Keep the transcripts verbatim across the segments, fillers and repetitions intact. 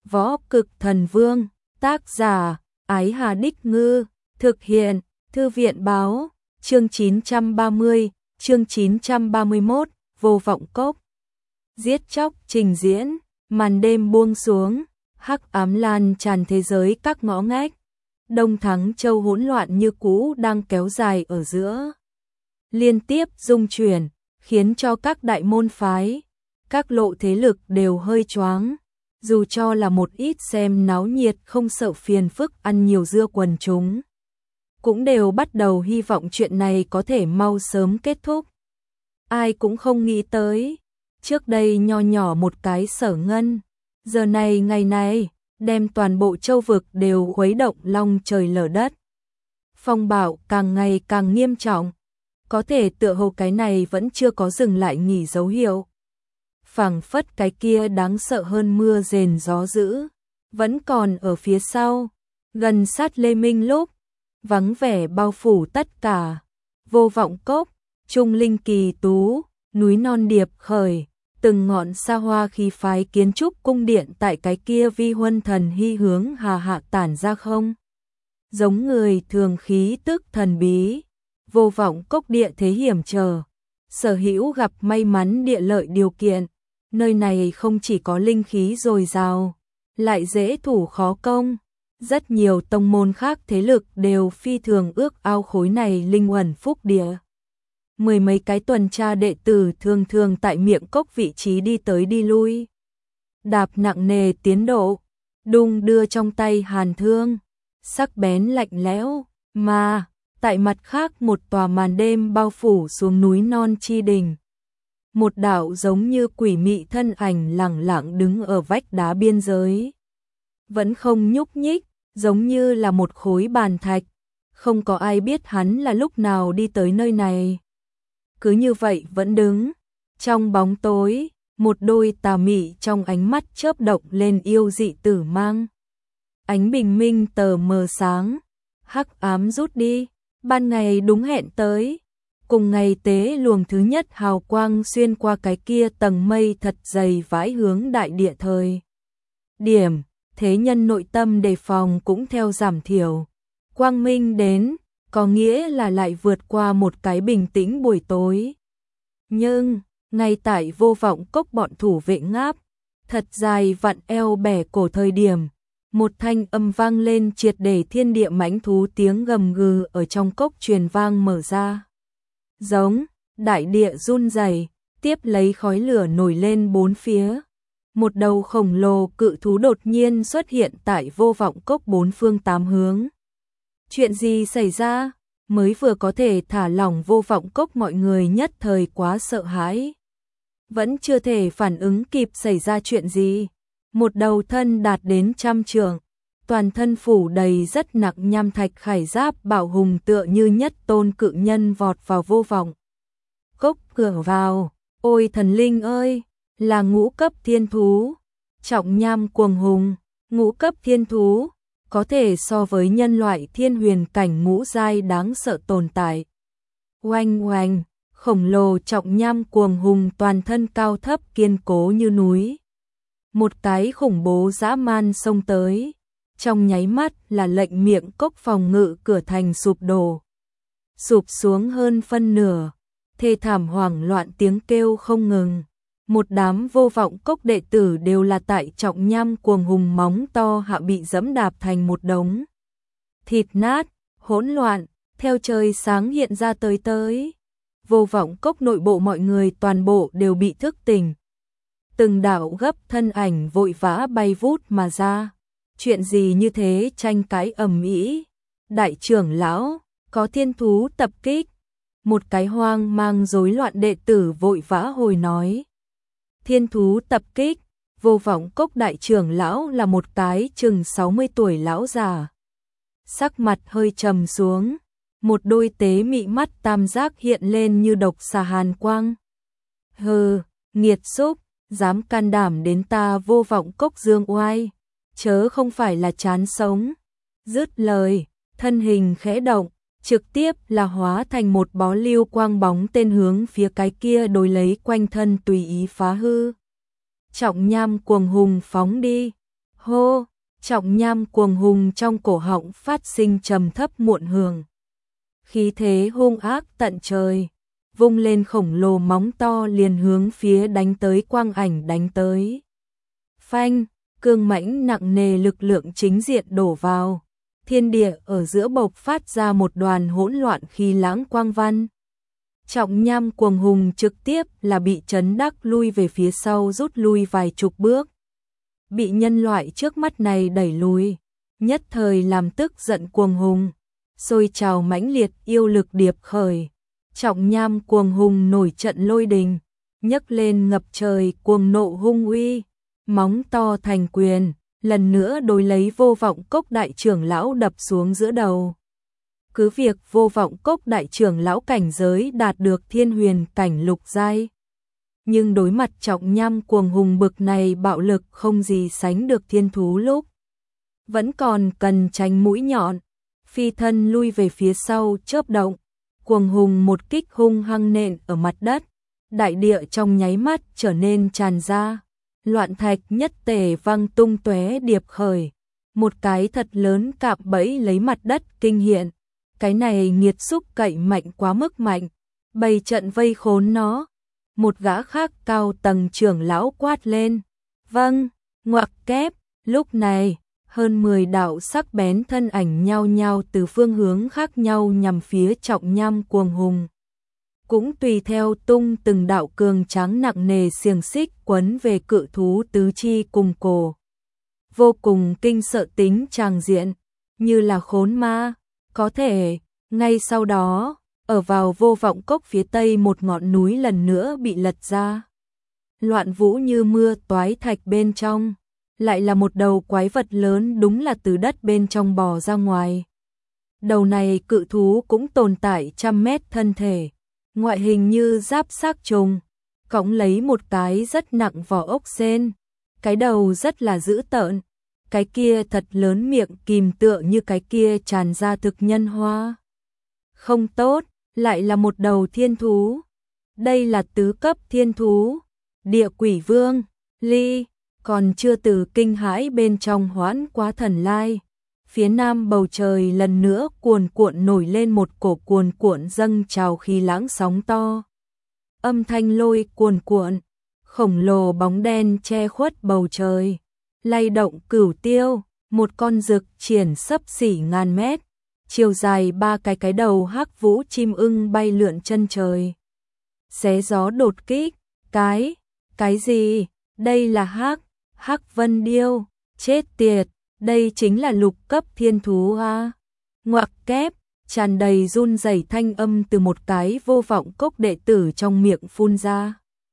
Võ Cực Thần Vương, tác giả, Ái Hà Đích Ngư, thực hiện, Thư viện Báo, chương chín trăm ba mươi, chương chín trăm ba mươi mốt, Vô Vọng Cốc. Giết chóc trình diễn, màn đêm buông xuống, hắc ám lan tràn thế giới các ngõ ngách. Đông Thắng Châu hỗn loạn như cũ đang kéo dài ở giữa. Liên tiếp dung chuyển, khiến cho các đại môn phái, các lộ thế lực đều hơi choáng. Dù cho là một ít xem náo nhiệt không sợ phiền phức ăn nhiều dưa quần chúng, cũng đều bắt đầu hy vọng chuyện này có thể mau sớm kết thúc. Ai cũng không nghĩ tới, trước đây nho nhỏ một cái Sở Ngân, giờ này ngày này, đem toàn bộ châu vực đều khuấy động long trời lở đất. Phong bạo càng ngày càng nghiêm trọng, có thể tựa hồ cái này vẫn chưa có dừng lại nghỉ dấu hiệu. Phảng phất cái kia đáng sợ hơn mưa rền gió dữ, vẫn còn ở phía sau, gần sát Lê Minh lúc, vắng vẻ bao phủ tất cả. Vô Vọng Cốc, Trung Linh Kỳ Tú, núi non điệp khởi, từng ngọn xa hoa khí phái kiến trúc cung điện tại cái kia vi huân thần hy hướng hà hạ tản ra không. Giống người thường khí tức thần bí, Vô Vọng Cốc địa thế hiểm trở, sở hữu gặp may mắn địa lợi điều kiện. Nơi này không chỉ có linh khí dồi dào, lại dễ thủ khó công. Rất nhiều tông môn khác thế lực đều phi thường ước ao khối này linh uẩn phúc địa. Mười mấy cái tuần tra đệ tử thường thường tại miệng cốc vị trí đi tới đi lui. Đạp nặng nề tiến độ, đung đưa trong tay hàn thương, sắc bén lạnh lẽo, mà tại mặt khác một tòa màn đêm bao phủ xuống núi non chi đỉnh. Một đạo giống như quỷ mị thân ảnh lẳng lặng đứng ở vách đá biên giới. Vẫn không nhúc nhích, giống như là một khối bàn thạch. Không có ai biết hắn là lúc nào đi tới nơi này. Cứ như vậy vẫn đứng. Trong bóng tối, một đôi tà mị trong ánh mắt chớp động lên yêu dị tử mang. Ánh bình minh tờ mờ sáng, hắc ám rút đi, ban ngày đúng hẹn tới. Cùng ngày tế luồng thứ nhất hào quang xuyên qua cái kia tầng mây thật dày vãi hướng đại địa thời. Điểm, thế nhân nội tâm đề phòng cũng theo giảm thiểu. Quang minh đến, có nghĩa là lại vượt qua một cái bình tĩnh buổi tối. Nhưng, ngay tại Vô Vọng Cốc bọn thủ vệ ngáp, thật dài vặn eo bẻ cổ thời điểm. Một thanh âm vang lên triệt để thiên địa mãnh thú tiếng gầm gừ ở trong cốc truyền vang mở ra. Giống, đại địa run rẩy, tiếp lấy khói lửa nổi lên bốn phía. Một đầu khổng lồ cự thú đột nhiên xuất hiện tại Vô Vọng Cốc bốn phương tám hướng. Chuyện gì xảy ra? Mới vừa có thể thả lỏng Vô Vọng Cốc mọi người nhất thời quá sợ hãi. Vẫn chưa thể phản ứng kịp xảy ra chuyện gì. Một đầu thân đạt đến trăm trượng, toàn thân phủ đầy rất nặng nham thạch khải giáp bảo hùng tựa như nhất tôn cự nhân vọt vào Vô Vọng Cốc cửa vào. Ôi thần linh ơi, là ngũ cấp thiên thú, trọng nham cuồng hùng, ngũ cấp thiên thú, có thể so với nhân loại thiên huyền cảnh ngũ giai đáng sợ tồn tại. Oanh oanh, khổng lồ trọng nham cuồng hùng toàn thân cao thấp kiên cố như núi. Một cái khủng bố dã man xông tới. Trong nháy mắt là lệnh miệng cốc phòng ngự cửa thành sụp đổ. Sụp xuống hơn phân nửa, thê thảm hoảng loạn tiếng kêu không ngừng. Một đám Vô Vọng Cốc đệ tử đều là tại trọng nham cuồng hùng móng to hạ bị dẫm đạp thành một đống. Thịt nát, hỗn loạn, theo trời sáng hiện ra tới tới. Vô Vọng Cốc nội bộ mọi người toàn bộ đều bị thức tỉnh. Từng đạo gấp thân ảnh vội vã bay vút mà ra. Chuyện gì như thế tranh cãi ầm ĩ. Đại trưởng lão, có thiên thú tập kích. Một cái hoang mang rối loạn đệ tử vội vã hồi nói. Thiên thú tập kích, Vô Vọng Cốc đại trưởng lão là một cái chừng sáu mươi tuổi lão già. Sắc mặt hơi trầm xuống, một đôi tế mị mắt tam giác hiện lên như độc xà hàn quang. Hừ, nghiệt xúc, dám can đảm đến ta Vô Vọng Cốc dương oai, chớ không phải là chán sống. Dứt lời, thân hình khẽ động, trực tiếp là hóa thành một bó lưu quang bóng tên hướng phía cái kia đối lấy quanh thân tùy ý phá hư. Trọng nham cuồng hùng phóng đi, Hô, trọng nham cuồng hùng trong cổ họng phát sinh trầm thấp muộn hường. Khí thế hung ác tận trời, vung lên khổng lồ móng to liền hướng phía đánh tới quang ảnh đánh tới. Phanh, cương mãnh nặng nề lực lượng chính diện đổ vào. Thiên địa ở giữa bộc phát ra một đoàn hỗn loạn khí lãng quang văn. Trọng nham cuồng hùng trực tiếp là bị chấn đắc lui về phía sau rút lui vài chục bước. Bị nhân loại trước mắt này đẩy lùi, nhất thời làm tức giận cuồng hùng, sôi trào mãnh liệt yêu lực điệp khởi. Trọng nham cuồng hùng nổi trận lôi đình, nhấc lên ngập trời cuồng nộ hung uy, móng to thành quyền, lần nữa đối lấy Vô Vọng Cốc đại trưởng lão đập xuống giữa đầu. Cứ việc Vô Vọng Cốc đại trưởng lão cảnh giới đạt được thiên huyền cảnh lục giai, nhưng đối mặt trọng nham cuồng hùng bực này bạo lực không gì sánh được thiên thú lúc, vẫn còn cần tránh mũi nhọn, phi thân lui về phía sau chớp động, cuồng hùng một kích hung hăng nện ở mặt đất, đại địa trong nháy mắt trở nên tràn ra, loạn thạch nhất tề văng tung tóe điệp khởi, một cái thật lớn cạm bẫy lấy mặt đất kinh hiện, cái này nghiệt xúc cậy mạnh quá mức mạnh, bày trận vây khốn nó. Một gã khác cao tầng trưởng lão quát lên, vâng, ngoặc kép, lúc này, hơn mười đạo sắc bén thân ảnh nhao nhao từ phương hướng khác nhau nhằm phía trọng nham cuồng hùng. Cũng tùy theo tung từng đạo cường tráng nặng nề xiềng xích quấn về cự thú tứ chi cùng cổ. Vô cùng kinh sợ tính tràng diện, như là khốn ma, có thể, ngay sau đó, ở vào Vô Vọng Cốc phía tây một ngọn núi lần nữa bị lật ra. Loạn vũ như mưa toái thạch bên trong, lại là một đầu quái vật lớn đúng là từ đất bên trong bò ra ngoài. Đầu này cự thú cũng tồn tại trăm mét thân thể, ngoại hình như giáp xác trùng, cõng lấy một cái rất nặng vỏ ốc sên, cái đầu rất là dữ tợn, cái kia thật lớn miệng kìm tựa như cái kia tràn ra thực nhân hoa. Không tốt, lại là một đầu thiên thú. Đây là tứ cấp thiên thú, địa quỷ vương, ly, còn chưa từ kinh hãi bên trong hoãn quá thần lai. Phía nam bầu trời lần nữa cuồn cuộn nổi lên một cổ cuồn cuộn dâng trào khí lãng sóng to. Âm thanh lôi cuồn cuộn, khổng lồ bóng đen che khuất bầu trời, lay động cửu tiêu, một con rực triển sấp xỉ ngàn mét, chiều dài ba cái cái đầu hắc vũ chim ưng bay lượn chân trời. Xé gió đột kích, cái, cái gì, đây là hắc, hắc vân điêu, chết tiệt. Đây chính là lục cấp thiên thú a. Ngoặc kép, tràn đầy run rẩy thanh âm từ một cái Vô Vọng Cốc đệ tử trong miệng phun ra.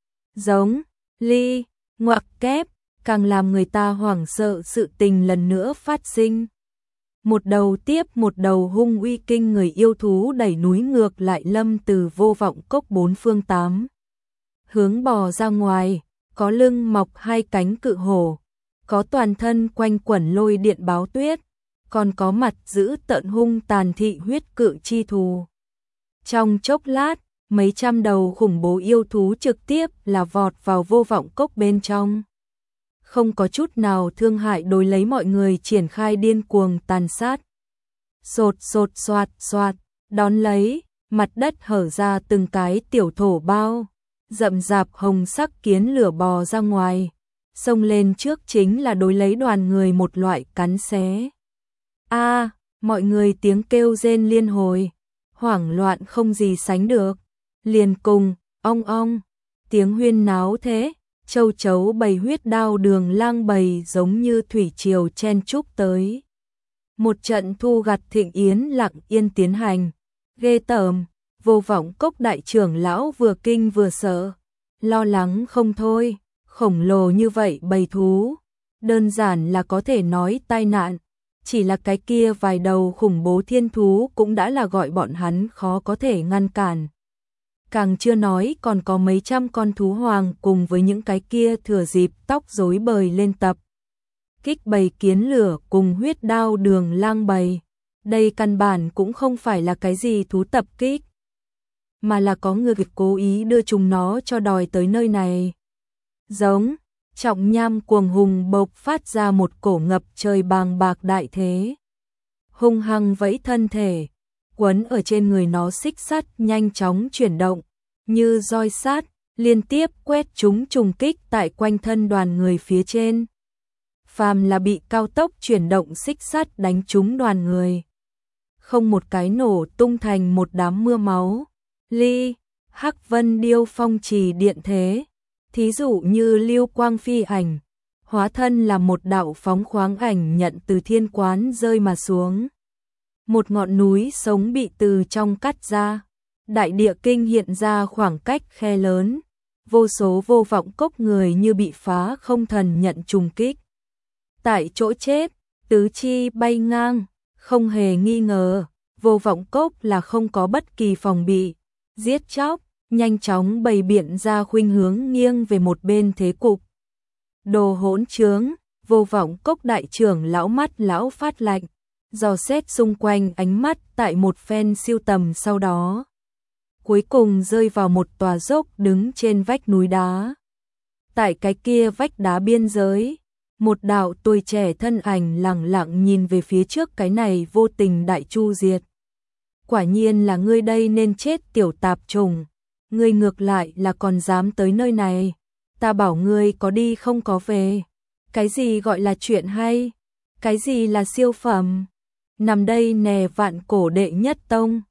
Giống, ly, ngoặc kép, càng làm người ta hoảng sợ sự tình lần nữa phát sinh. Một đầu tiếp một đầu hung uy kinh người yêu thú đẩy núi ngược lại lâm từ Vô Vọng Cốc bốn phương tám hướng bò ra ngoài, có lưng mọc hai cánh cự hổ, có toàn thân quanh quẩn lôi điện báo tuyết, còn có mặt giữ tợn hung tàn thị huyết cự chi thù. Trong chốc lát, mấy trăm đầu khủng bố yêu thú trực tiếp là vọt vào Vô Vọng Cốc bên trong. Không có chút nào thương hại đối lấy mọi người triển khai điên cuồng tàn sát. Sột sột soạt soạt, đón lấy, mặt đất hở ra từng cái tiểu thổ bao, rậm rạp hồng sắc kiến lửa bò ra ngoài. Xông lên trước chính là đối lấy đoàn người một loại cắn xé. A, à, mọi người tiếng kêu rên liên hồi, hoảng loạn không gì sánh được. Liền cùng, ong ong, tiếng huyên náo thế, châu chấu bầy huyết đao đường lang bầy giống như thủy triều chen chúc tới. Một trận thu gặt thịnh yến lặng yên tiến hành, ghê tởm, Vô Vọng Cốc đại trưởng lão vừa kinh vừa sợ, lo lắng không thôi. Khổng lồ như vậy bầy thú, đơn giản là có thể nói tai nạn, chỉ là cái kia vài đầu khủng bố thiên thú cũng đã là gọi bọn hắn khó có thể ngăn cản. Càng chưa nói còn có mấy trăm con thú hoàng cùng với những cái kia thừa dịp tóc rối bời lên tập. Kích bầy kiến lửa cùng huyết đao đường lang bầy, đây căn bản cũng không phải là cái gì thú tập kích, mà là có người cố ý đưa chúng nó cho đòi tới nơi này. Giống, Trọng nham cuồng hùng bộc phát ra một cổ ngập trời bàng bạc đại thế. Hung hăng vẫy thân thể, quấn ở trên người nó xích sắt nhanh chóng chuyển động, như roi sát, liên tiếp quét chúng trùng kích tại quanh thân đoàn người phía trên. Phàm là bị cao tốc chuyển động xích sắt đánh trúng đoàn người, không một cái nổ tung thành một đám mưa máu. Ly, Hắc Vân Điêu phong trì điện thế, thí dụ như lưu quang phi ảnh, hóa thân là một đạo phóng khoáng ảnh nhận từ thiên quán rơi mà xuống. Một ngọn núi sống bị từ trong cắt ra, đại địa kinh hiện ra khoảng cách khe lớn, vô số vô vọng cốc người như bị phá không thần nhận trùng kích. Tại chỗ chết, tứ chi bay ngang, không hề nghi ngờ, vô vọng cốc là không có bất kỳ phòng bị, giết chóc, nhanh chóng bày biện ra khuynh hướng nghiêng về một bên thế cục. Đồ hỗn trướng, vô vọng cốc đại trưởng lão mắt lão phát lạnh, dò xét xung quanh ánh mắt tại một phen siêu tầm sau đó. Cuối cùng rơi vào một tòa dốc đứng trên vách núi đá. Tại cái kia vách đá biên giới, một đạo tuổi trẻ thân ảnh lẳng lặng nhìn về phía trước cái này vô tình đại chu diệt. Quả nhiên là ngươi đây nên chết tiểu tạp trùng, ngươi ngược lại là còn dám tới nơi này, ta bảo ngươi có đi không có về. Cái gì gọi là chuyện hay, cái gì là siêu phẩm, nằm đây nè vạn cổ đệ nhất tông,